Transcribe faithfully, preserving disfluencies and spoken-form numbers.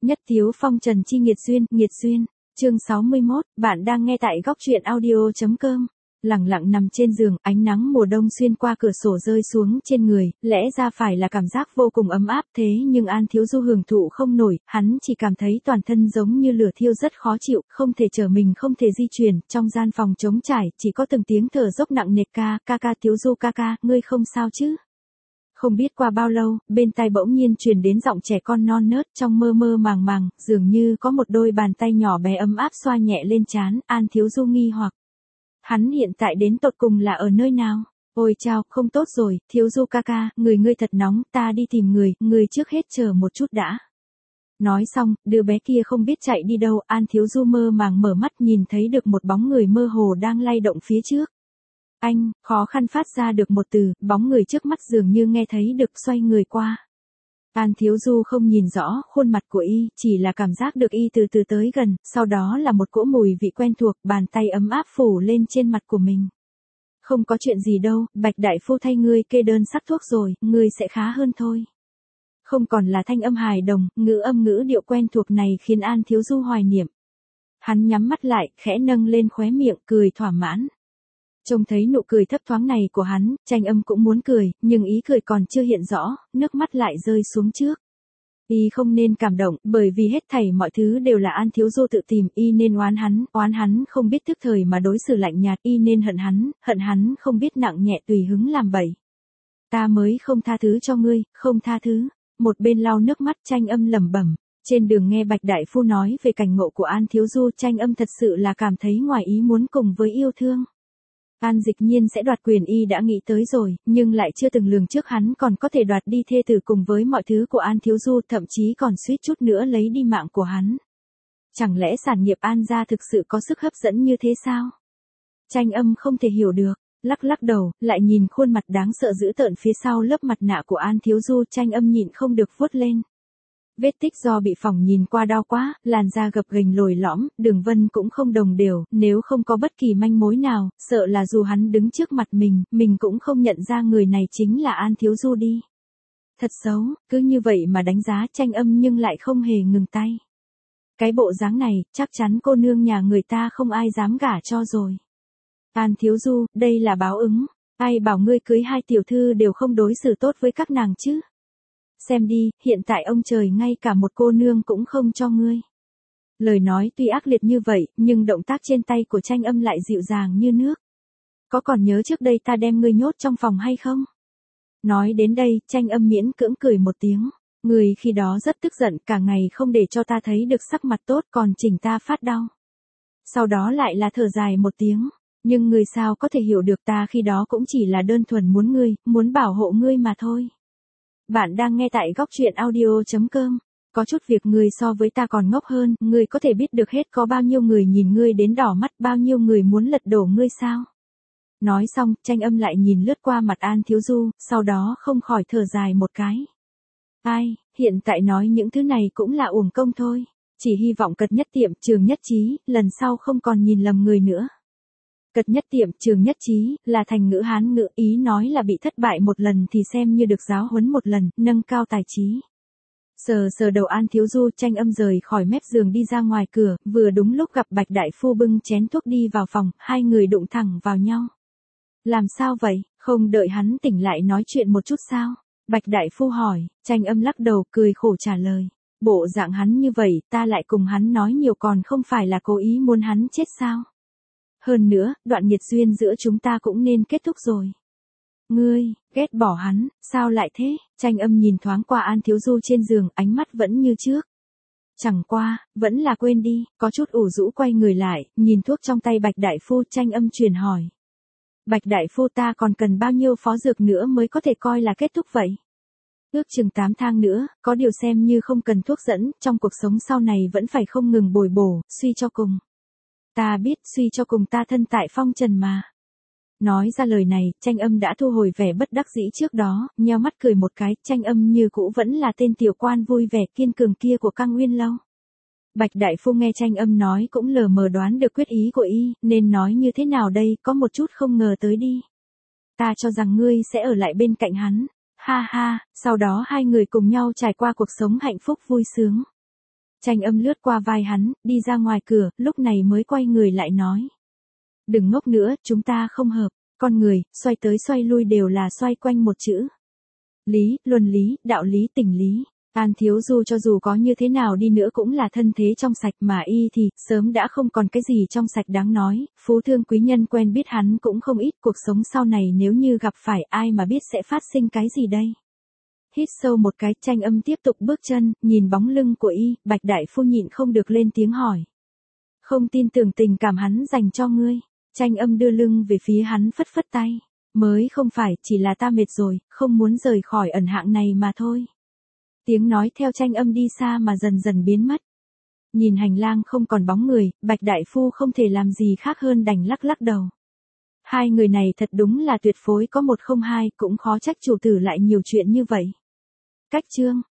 Nhất Tiếu phong trần chi nghiệt duyên, nghiệt duyên. Chương sáu mươi mốt, bạn đang nghe tại góc truyện audio chấm com. Lặng lặng nằm trên giường, ánh nắng mùa đông xuyên qua cửa sổ rơi xuống trên người, lẽ ra phải là cảm giác vô cùng ấm áp thế nhưng An Thiếu Du hưởng thụ không nổi, hắn chỉ cảm thấy toàn thân giống như lửa thiêu rất khó chịu, không thể trở mình không thể di chuyển, trong gian phòng trống trải, chỉ có từng tiếng thở dốc nặng nề ca, ca ca Thiếu Du ca ca, ngươi không sao chứ? Không biết qua bao lâu, bên tai bỗng nhiên truyền đến giọng trẻ con non nớt trong mơ mơ màng màng, dường như có một đôi bàn tay nhỏ bé ấm áp xoa nhẹ lên trán, An Thiếu Du nghi hoặc. Hắn hiện tại đến tột cùng là ở nơi nào? Ôi chao, không tốt rồi, Thiếu Du ca ca, người ngươi thật nóng, ta đi tìm người, người trước hết chờ một chút đã. Nói xong, đứa bé kia không biết chạy đi đâu, An Thiếu Du mơ màng mở mắt nhìn thấy được một bóng người mơ hồ đang lay động phía trước. Anh, khó khăn phát ra được một từ, bóng người trước mắt dường như nghe thấy được xoay người qua. An Thiếu Du không nhìn rõ khuôn mặt của y, chỉ là cảm giác được y từ từ tới gần, sau đó là một cỗ mùi vị quen thuộc, bàn tay ấm áp phủ lên trên mặt của mình. Không có chuyện gì đâu, Bạch đại phu thay ngươi kê đơn sắc thuốc rồi, ngươi sẽ khá hơn thôi. Không còn là thanh âm hài đồng, ngữ âm ngữ điệu quen thuộc này khiến An Thiếu Du hoài niệm. Hắn nhắm mắt lại, khẽ nâng lên khóe miệng, cười thỏa mãn. Trông thấy nụ cười thấp thoáng này của hắn, Tranh Âm cũng muốn cười, nhưng ý cười còn chưa hiện rõ, nước mắt lại rơi xuống trước. Y không nên cảm động, bởi vì hết thảy mọi thứ đều là An Thiếu Du tự tìm, y nên oán hắn, oán hắn không biết tức thời mà đối xử lạnh nhạt, y nên hận hắn, hận hắn không biết nặng nhẹ tùy hứng làm bậy. Ta mới không tha thứ cho ngươi, không tha thứ. Một bên lau nước mắt Tranh Âm lẩm bẩm. Trên đường nghe Bạch đại phu nói về cảnh ngộ của An Thiếu Du, Tranh Âm thật sự là cảm thấy ngoài ý muốn cùng với yêu thương. An Dịch Nhiên sẽ đoạt quyền y đã nghĩ tới rồi, nhưng lại chưa từng lường trước hắn còn có thể đoạt đi thê tử cùng với mọi thứ của An Thiếu Du, thậm chí còn suýt chút nữa lấy đi mạng của hắn. Chẳng lẽ sản nghiệp An gia thực sự có sức hấp dẫn như thế sao? Tranh Âm không thể hiểu được, lắc lắc đầu, lại nhìn khuôn mặt đáng sợ dữ tợn phía sau lớp mặt nạ của An Thiếu Du, Tranh Âm nhịn không được vuốt lên. Vết tích do bị phỏng nhìn qua đau quá, làn da gập ghềnh lồi lõm, đường vân cũng không đồng đều, nếu không có bất kỳ manh mối nào, sợ là dù hắn đứng trước mặt mình, mình cũng không nhận ra người này chính là An Thiếu Du đi. Thật xấu, cứ như vậy mà đánh giá Tranh Âm nhưng lại không hề ngừng tay. Cái bộ dáng này, chắc chắn cô nương nhà người ta không ai dám gả cho rồi. An Thiếu Du, đây là báo ứng, ai bảo ngươi cưới hai tiểu thư đều không đối xử tốt với các nàng chứ? Xem đi, hiện tại ông trời ngay cả một cô nương cũng không cho ngươi. Lời nói tuy ác liệt như vậy, nhưng động tác trên tay của Tranh Âm lại dịu dàng như nước. Có còn nhớ trước đây ta đem ngươi nhốt trong phòng hay không? Nói đến đây, Tranh Âm miễn cưỡng cười một tiếng. Ngươi khi đó rất tức giận, cả ngày không để cho ta thấy được sắc mặt tốt còn chỉnh ta phát đau. Sau đó lại là thở dài một tiếng. Nhưng ngươi sao có thể hiểu được ta khi đó cũng chỉ là đơn thuần muốn ngươi, muốn bảo hộ ngươi mà thôi. Bạn đang nghe tại góc truyện audio chấm com. Có chút việc ngươi so với ta còn ngốc hơn, ngươi có thể biết được hết có bao nhiêu người nhìn ngươi đến đỏ mắt, bao nhiêu người muốn lật đổ ngươi sao? Nói xong, Tranh Âm lại nhìn lướt qua mặt An Thiếu Du, sau đó không khỏi thở dài một cái. Ai, hiện tại nói những thứ này cũng là uổng công thôi. Chỉ hy vọng Cật Nhất Tiệm, Trường Nhất Trí, lần sau không còn nhìn lầm người nữa. Cật Nhất Tiệm, Trường Nhất Trí, là thành ngữ Hán ngữ, ý nói là bị thất bại một lần thì xem như được giáo huấn một lần, nâng cao tài trí. Sờ sờ đầu An Thiếu Du, Tranh Âm rời khỏi mép giường đi ra ngoài cửa, vừa đúng lúc gặp Bạch đại phu bưng chén thuốc đi vào phòng, hai người đụng thẳng vào nhau. Làm sao vậy, không đợi hắn tỉnh lại nói chuyện một chút sao? Bạch đại phu hỏi, Tranh Âm lắc đầu cười khổ trả lời. Bộ dạng hắn như vậy, ta lại cùng hắn nói nhiều còn không phải là cố ý muốn hắn chết sao? Hơn nữa, đoạn nghiệt duyên giữa chúng ta cũng nên kết thúc rồi. Ngươi, ghét bỏ hắn, sao lại thế? Tranh Âm nhìn thoáng qua An Thiếu Du trên giường, ánh mắt vẫn như trước. Chẳng qua, vẫn là quên đi, có chút ủ rũ quay người lại, nhìn thuốc trong tay Bạch đại phu, Tranh Âm truyền hỏi. Bạch đại phu ta còn cần bao nhiêu phó dược nữa mới có thể coi là kết thúc vậy? Ước chừng tám thang nữa, có điều xem như không cần thuốc dẫn, trong cuộc sống sau này vẫn phải không ngừng bồi bổ, suy cho cùng. Ta biết, suy cho cùng ta thân tại phong trần mà. Nói ra lời này, Tranh Âm đã thu hồi vẻ bất đắc dĩ trước đó, nheo mắt cười một cái, Tranh Âm như cũ vẫn là tên tiểu quan vui vẻ kiên cường kia của Căng Nguyên Lâu. Bạch đại phu nghe Tranh Âm nói cũng lờ mờ đoán được quyết ý của y, nên nói như thế nào đây, có một chút không ngờ tới đi. Ta cho rằng ngươi sẽ ở lại bên cạnh hắn. Ha ha, sau đó hai người cùng nhau trải qua cuộc sống hạnh phúc vui sướng. Tranh Âm lướt qua vai hắn, đi ra ngoài cửa, lúc này mới quay người lại nói. Đừng ngốc nữa, chúng ta không hợp, con người, xoay tới xoay lui đều là xoay quanh một chữ. Lý, luân lý, đạo lý, tình lý. An Thiếu Du cho dù có như thế nào đi nữa cũng là thân thế trong sạch mà y thì, sớm đã không còn cái gì trong sạch đáng nói, phú thương quý nhân quen biết hắn cũng không ít, cuộc sống sau này nếu như gặp phải ai mà biết sẽ phát sinh cái gì đây. Hít sâu một cái, Tranh Âm tiếp tục bước chân, nhìn bóng lưng của y, Bạch đại phu nhịn không được lên tiếng hỏi. Không tin tưởng tình cảm hắn dành cho ngươi. Tranh Âm đưa lưng về phía hắn phất phất tay. Mới không phải, chỉ là ta mệt rồi, không muốn rời khỏi ẩn hạng này mà thôi. Tiếng nói theo Tranh Âm đi xa mà dần dần biến mất. Nhìn hành lang không còn bóng người, Bạch đại phu không thể làm gì khác hơn đành lắc lắc đầu. Hai người này thật đúng là tuyệt phối có một không hai, cũng khó trách chủ tử lại nhiều chuyện như vậy. Cách chương